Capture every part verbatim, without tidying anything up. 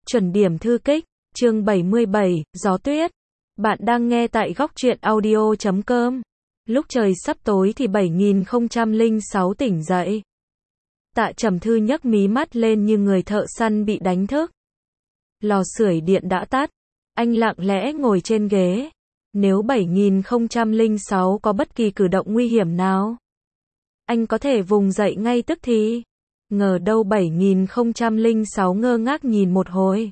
Chuẩn điểm thư kích, chương bảy mươi bảy, gió tuyết. Bạn đang nghe tại góc truyện audio chấm com. Lúc trời sắp tối thì bảy nghìn không trăm lẻ sáu tỉnh dậy. Tạ Trầm Thư nhấc mí mắt lên như người thợ săn bị đánh thức. Lò sưởi điện đã tắt. Anh lặng lẽ ngồi trên ghế. Nếu bảy nghìn không trăm lẻ sáu có bất kỳ cử động nguy hiểm nào, anh có thể vùng dậy ngay tức thì. Ngờ đâu bảy nghìn không trăm lẻ sáu ngơ ngác nhìn một hồi.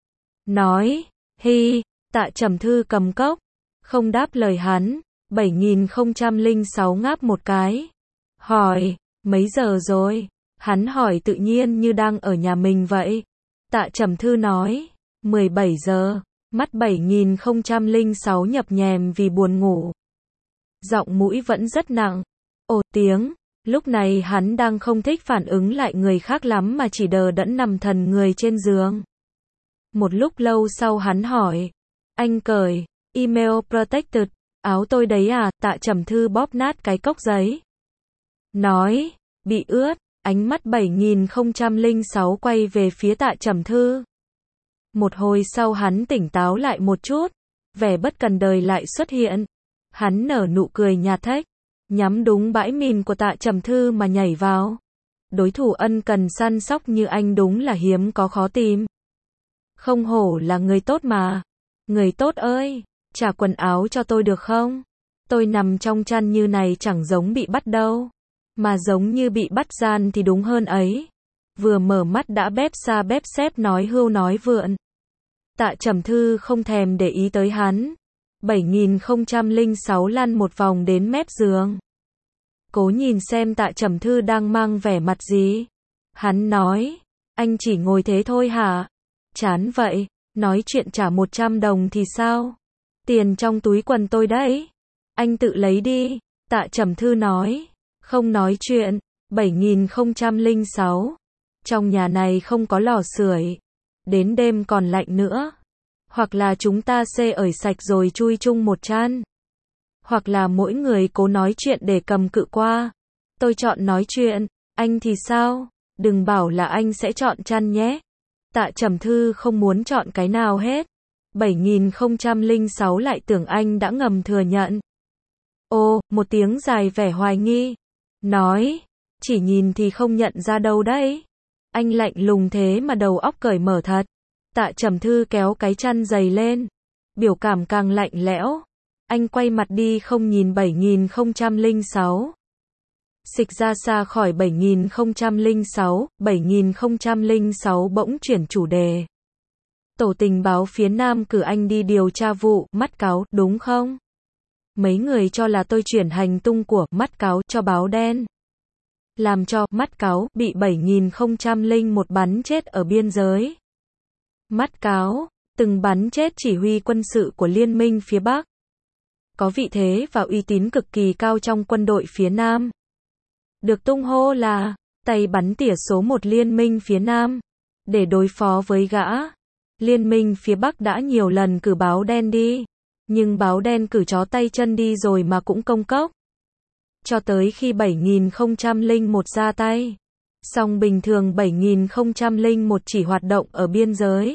Nói, hi, Tạ Trầm Thư cầm cốc. Không đáp lời hắn. bảy nghìn không trăm lẻ sáu ngáp một cái. Hỏi, mấy giờ rồi? Hắn hỏi tự nhiên như đang ở nhà mình vậy. Tạ Trầm Thư nói, mười bảy giờ. Mắt bảy nghìn không trăm lẻ sáu nhập nhèm vì buồn ngủ. Giọng mũi vẫn rất nặng. Ồ tiếng. Lúc này hắn đang không thích phản ứng lại người khác lắm mà chỉ đờ đẫn nằm thần người trên giường. Một lúc lâu sau hắn hỏi. Anh cởi, email protected, áo tôi đấy à? Tạ Trầm Thư bóp nát cái cốc giấy. Nói, bị ướt. Ánh mắt bảy nghìn không trăm lẻ sáu quay về phía Tạ Trầm Thư. Một hồi sau hắn tỉnh táo lại một chút. Vẻ bất cần đời lại xuất hiện. Hắn nở nụ cười nhạt thách. Nhắm đúng bãi mìn của Tạ Trầm Thư mà nhảy vào. Đối thủ ân cần săn sóc như anh đúng là hiếm có khó tìm. Không hổ là người tốt mà. Người tốt ơi, trả quần áo cho tôi được không? Tôi nằm trong chăn như này chẳng giống bị bắt đâu. Mà giống như bị bắt gian thì đúng hơn ấy. Vừa mở mắt đã bép xa bép xép nói hưu nói vượn. Tạ Trầm Thư không thèm để ý tới hắn. bảy nghìn không trăm lẻ sáu lăn một vòng đến mép giường. Cố nhìn xem Tạ Trầm Thư đang mang vẻ mặt gì. Hắn nói, anh chỉ ngồi thế thôi hả? Chán vậy, nói chuyện trả một trăm đồng thì sao? Tiền trong túi quần tôi đấy. Anh tự lấy đi. Tạ Trầm Thư nói, không nói chuyện. bảy nghìn không trăm lẻ sáu. Trong nhà này không có lò sưởi. Đến đêm còn lạnh nữa. Hoặc là chúng ta xê ởi sạch rồi chui chung một chăn. Hoặc là mỗi người cố nói chuyện để cầm cự qua. Tôi chọn nói chuyện. Anh thì sao? Đừng bảo là anh sẽ chọn chăn nhé. Tạ Trầm Thư không muốn chọn cái nào hết. bảy nghìn không trăm lẻ sáu lại tưởng anh đã ngầm thừa nhận. Ô, một tiếng dài vẻ hoài nghi. Nói, chỉ nhìn thì không nhận ra đâu đấy. Anh lạnh lùng thế mà đầu óc cởi mở thật. Tạ Trầm Thư kéo cái chăn dày lên. Biểu cảm càng lạnh lẽo. Anh quay mặt đi không nhìn bảy nghìn không trăm lẻ sáu. Xịch ra xa khỏi bảy nghìn không trăm lẻ sáu, bảy nghìn không trăm lẻ sáu bỗng chuyển chủ đề. Tổ tình báo phía Nam cử anh đi điều tra vụ Mắt Cáo, đúng không? Mấy người cho là tôi chuyển hành tung của Mắt Cáo cho báo đen. Làm cho Mắt Cáo bị bảy nghìn không trăm lẻ một bắn chết ở biên giới. Mắt Cáo từng bắn chết chỉ huy quân sự của Liên minh phía Bắc. Có vị thế và uy tín cực kỳ cao trong quân đội phía Nam. Được tung hô là tay bắn tỉa số một Liên minh phía Nam. Để đối phó với gã, Liên minh phía Bắc đã nhiều lần cử báo đen đi. Nhưng báo đen cử chó tay chân đi rồi mà cũng công cốc. Cho tới khi bảy nghìn không trăm lẻ một ra tay. Song bình thường bảy nghìn không trăm lẻ một chỉ hoạt động ở biên giới.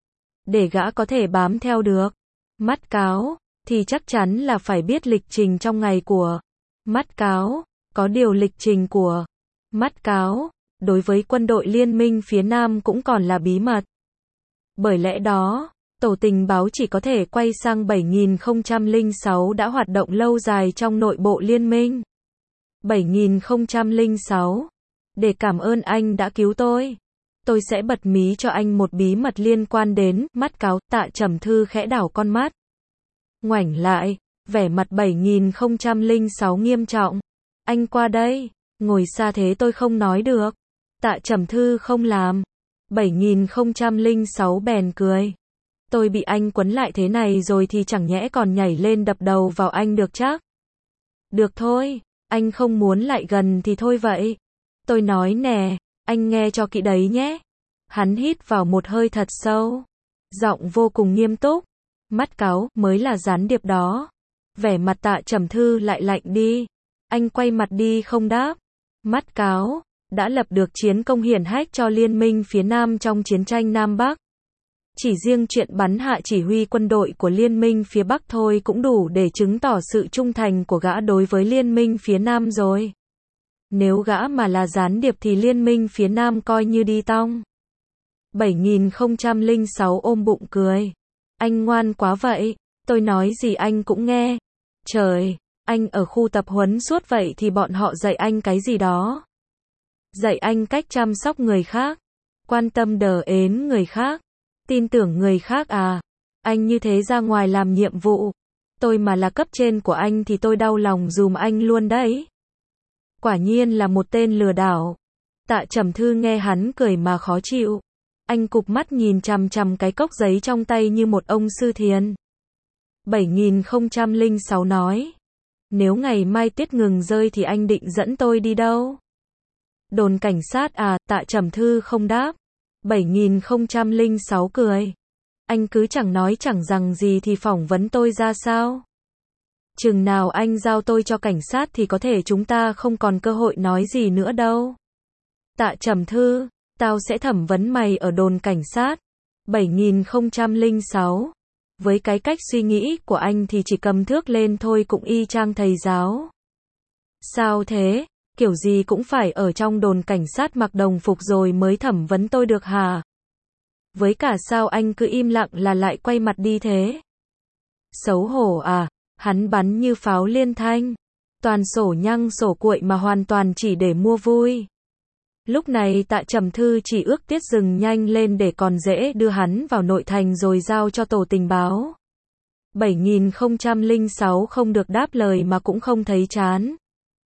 Để gã có thể bám theo được Mắt Cáo, thì chắc chắn là phải biết lịch trình trong ngày của Mắt Cáo. Có điều lịch trình của Mắt Cáo, đối với quân đội Liên minh phía Nam cũng còn là bí mật. Bởi lẽ đó, tổ tình báo chỉ có thể quay sang bảy nghìn không trăm lẻ sáu đã hoạt động lâu dài trong nội bộ Liên minh. bảy nghìn không trăm lẻ sáu. Để cảm ơn anh đã cứu tôi. Tôi sẽ bật mí cho anh một bí mật liên quan đến Mắt Cáo. Tạ Trầm Thư khẽ đảo con mắt. Ngoảnh lại, vẻ mặt bảy nghìn không trăm lẻ sáu nghiêm trọng. Anh qua đây, ngồi xa thế tôi không nói được. Tạ Trầm Thư không làm. bảy nghìn không trăm lẻ sáu bèn cười. Tôi bị anh quấn lại thế này rồi thì chẳng nhẽ còn nhảy lên đập đầu vào anh được chắc. Được thôi, anh không muốn lại gần thì thôi vậy. Tôi nói nè, anh nghe cho kỹ đấy nhé. Hắn hít vào một hơi thật sâu. Giọng vô cùng nghiêm túc. Mắt Cáo mới là gián điệp đó. Vẻ mặt Tạ Trầm Thư lại lạnh đi. Anh quay mặt đi không đáp. Mắt Cáo đã lập được chiến công hiển hách cho Liên minh phía Nam trong chiến tranh Nam Bắc. Chỉ riêng chuyện bắn hạ chỉ huy quân đội của liên minh phía Bắc thôi cũng đủ để chứng tỏ sự trung thành của gã đối với liên minh phía Nam rồi. Nếu gã mà là gián điệp thì liên minh phía Nam coi như đi tong. bảy nghìn không trăm lẻ sáu ôm bụng cười. Anh ngoan quá vậy, tôi nói gì anh cũng nghe. Trời, anh ở khu tập huấn suốt vậy thì bọn họ dạy anh cái gì đó? Dạy anh cách chăm sóc người khác, quan tâm đờ ến người khác, tin tưởng người khác à? Anh như thế ra ngoài làm nhiệm vụ, tôi mà là cấp trên của anh thì tôi đau lòng dùm anh luôn đấy. Quả nhiên là một tên lừa đảo. Tạ Trầm Thư nghe hắn cười mà khó chịu. Anh cụp mắt nhìn chằm chằm cái cốc giấy trong tay như một ông sư thiền. bảy nghìn không trăm lẻ sáu nói. Nếu ngày mai tuyết ngừng rơi thì anh định dẫn tôi đi đâu? Đồn cảnh sát à? Tạ Trầm Thư không đáp. bảy nghìn không trăm lẻ sáu cười. Anh cứ chẳng nói chẳng rằng gì thì phỏng vấn tôi ra sao? Chừng nào anh giao tôi cho cảnh sát thì có thể chúng ta không còn cơ hội nói gì nữa đâu. Tạ Trầm Thư, tao sẽ thẩm vấn mày ở đồn cảnh sát. bảy nghìn không trăm lẻ sáu. Với cái cách suy nghĩ của anh thì chỉ cầm thước lên thôi cũng y chang thầy giáo. Sao thế? Kiểu gì cũng phải ở trong đồn cảnh sát mặc đồng phục rồi mới thẩm vấn tôi được hả? Với cả sao anh cứ im lặng là lại quay mặt đi thế? Xấu hổ à? Hắn bắn như pháo liên thanh. Toàn sổ nhăng sổ cuội mà hoàn toàn chỉ để mua vui. Lúc này Tạ Trầm Thư chỉ ước tiết dừng nhanh lên để còn dễ đưa hắn vào nội thành rồi giao cho tổ tình báo. bảy nghìn không trăm lẻ sáu không được đáp lời mà cũng không thấy chán.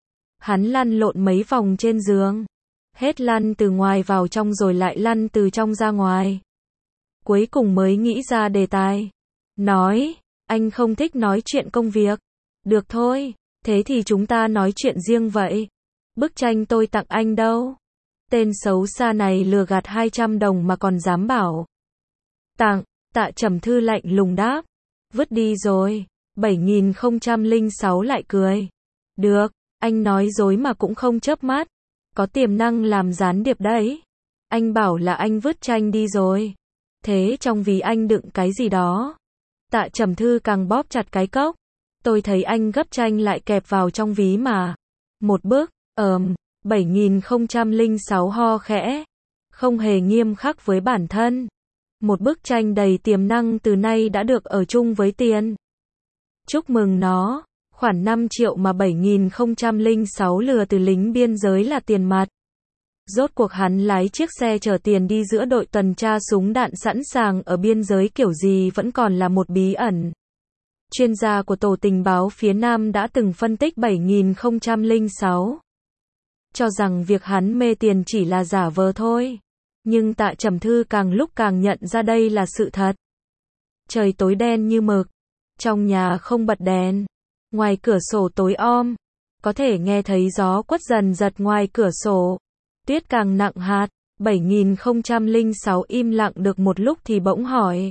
Hắn lăn lộn mấy vòng trên giường. Hết lăn từ ngoài vào trong rồi lại lăn từ trong ra ngoài. Cuối cùng mới nghĩ ra đề tài. Nói, anh không thích nói chuyện công việc. Được thôi, thế thì chúng ta nói chuyện riêng vậy. Bức tranh tôi tặng anh đâu? Tên xấu xa này lừa gạt hai trăm đồng mà còn dám bảo. Tặng, Tạ Trầm Thư lạnh lùng đáp. Vứt đi rồi. bảy nghìn không trăm lẻ sáu lại cười. Được, anh nói dối mà cũng không chớp mắt. Có tiềm năng làm gián điệp đấy. Anh bảo là anh vứt tranh đi rồi. Thế trong ví anh đựng cái gì đó? Tạ Trầm Thư càng bóp chặt cái cốc. Tôi thấy anh gấp tranh lại kẹp vào trong ví mà. Một bước, ờm, bảy nghìn không trăm lẻ sáu ho khẽ. Không hề nghiêm khắc với bản thân. Một bức tranh đầy tiềm năng từ nay đã được ở chung với tiền. Chúc mừng nó. Khoản năm triệu mà bảy nghìn không trăm lẻ sáu lừa từ lính biên giới là tiền mặt. Rốt cuộc hắn lái chiếc xe chở tiền đi giữa đội tuần tra súng đạn sẵn sàng ở biên giới kiểu gì vẫn còn là một bí ẩn. Chuyên gia của tổ tình báo phía Nam đã từng phân tích bảy nghìn không trăm lẻ sáu. Cho rằng việc hắn mê tiền chỉ là giả vờ thôi. Nhưng Tạ Trầm Thư càng lúc càng nhận ra đây là sự thật. Trời tối đen như mực. Trong nhà không bật đèn. Ngoài cửa sổ tối om. Có thể nghe thấy gió quất dần giật ngoài cửa sổ. Tuyết càng nặng hạt. bảy nghìn không trăm lẻ sáu im lặng được một lúc thì bỗng hỏi.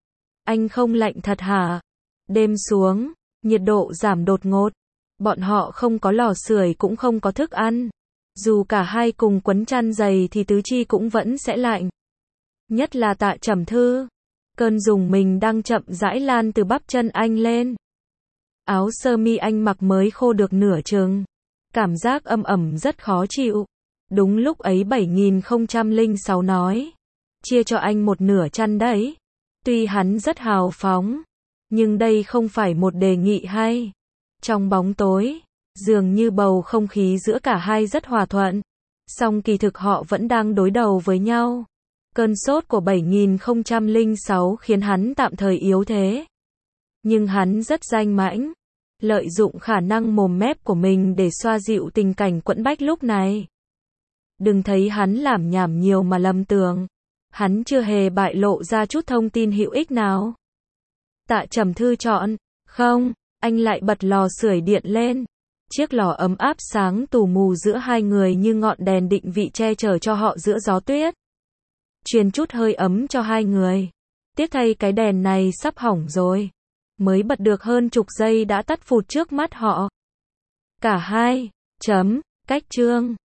Anh không lạnh thật hả? Đêm xuống, nhiệt độ giảm đột ngột. Bọn họ không có lò sưởi cũng không có thức ăn. Dù cả hai cùng quấn chăn dày thì tứ chi cũng vẫn sẽ lạnh. Nhất là Tạ Trầm Thư. Cơn rùng mình đang chậm rãi lan từ bắp chân anh lên. Áo sơ mi anh mặc mới khô được nửa chừng. Cảm giác âm ẩm rất khó chịu. Đúng lúc ấy bảy nghìn không trăm lẻ sáu nói. Chia cho anh một nửa chăn đấy. Tuy hắn rất hào phóng. Nhưng đây không phải một đề nghị hay. Trong bóng tối. Dường như bầu không khí giữa cả hai rất hòa thuận. Song kỳ thực họ vẫn đang đối đầu với nhau. Cơn sốt của bảy nghìn không trăm lẻ sáu khiến hắn tạm thời yếu thế. Nhưng hắn rất danh mãnh. Lợi dụng khả năng mồm mép của mình để xoa dịu tình cảnh quẫn bách lúc này. Đừng thấy hắn lảm nhảm nhiều mà lầm tưởng. Hắn chưa hề bại lộ ra chút thông tin hữu ích nào. Tạ Trầm Thư chọn. Không, anh lại bật lò sưởi điện lên. Chiếc lò ấm áp sáng tù mù giữa hai người như ngọn đèn định vị che chở cho họ giữa gió tuyết. Truyền chút hơi ấm cho hai người. Tiếc thay cái đèn này sắp hỏng rồi. Mới bật được hơn chục giây đã tắt phụt trước mắt họ. Cả hai. Chấm. Cách chương.